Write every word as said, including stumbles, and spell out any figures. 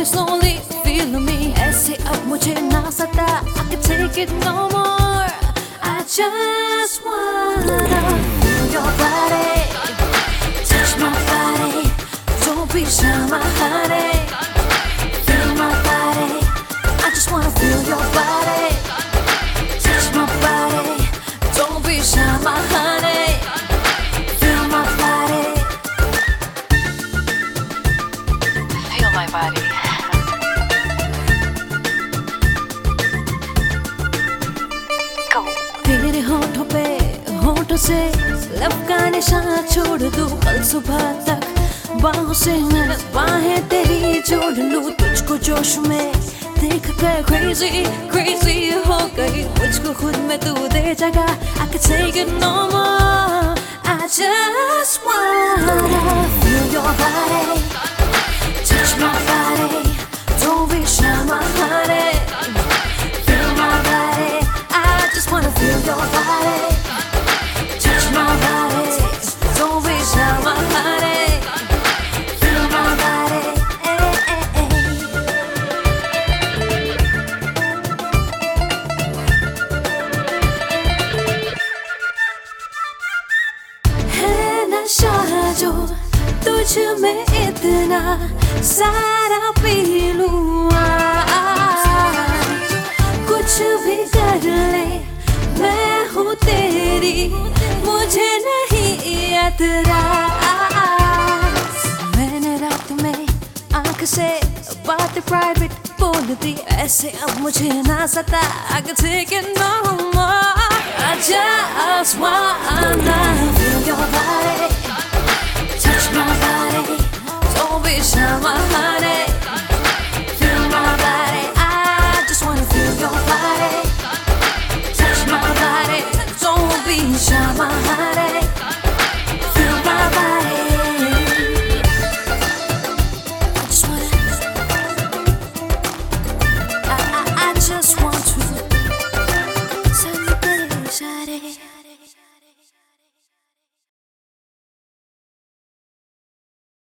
slowly slowly feel me. ऐसे अब मुझे ना सता, I can take it no more. I just wanna feel your body, touch my body, don't be shy my honey. Feel my body, I just wanna feel your body, touch my body, don't be shy my honey. Feel my body, feel my body. तेरे होठों पे होठों से लब का निशान छोड़ दूं, कल सुबह तक बाहों से मैं बाहें तेरी जोड़ लूं. तुझको जोश में देख कर crazy crazy हो गई, मुझको खुद में तू दे जगह. I can take it no more. I just wanna feel your body, touch my body, don't be shy my honey. Feel my body, I just wanna feel your body, touch my body, don't be shy my honey. Feel my body, eh, eh, eh. है नशा जो तुझ में इतना सारा P लूं, कुछ भी कर ले मैं हूँ तेरी, मुझे नहीं एतराज. मैंने रात में आंख से बात प्राइवेट बोल दी, ऐसे अब मुझे ना सता. I can take it no more. I just wanna feel your body,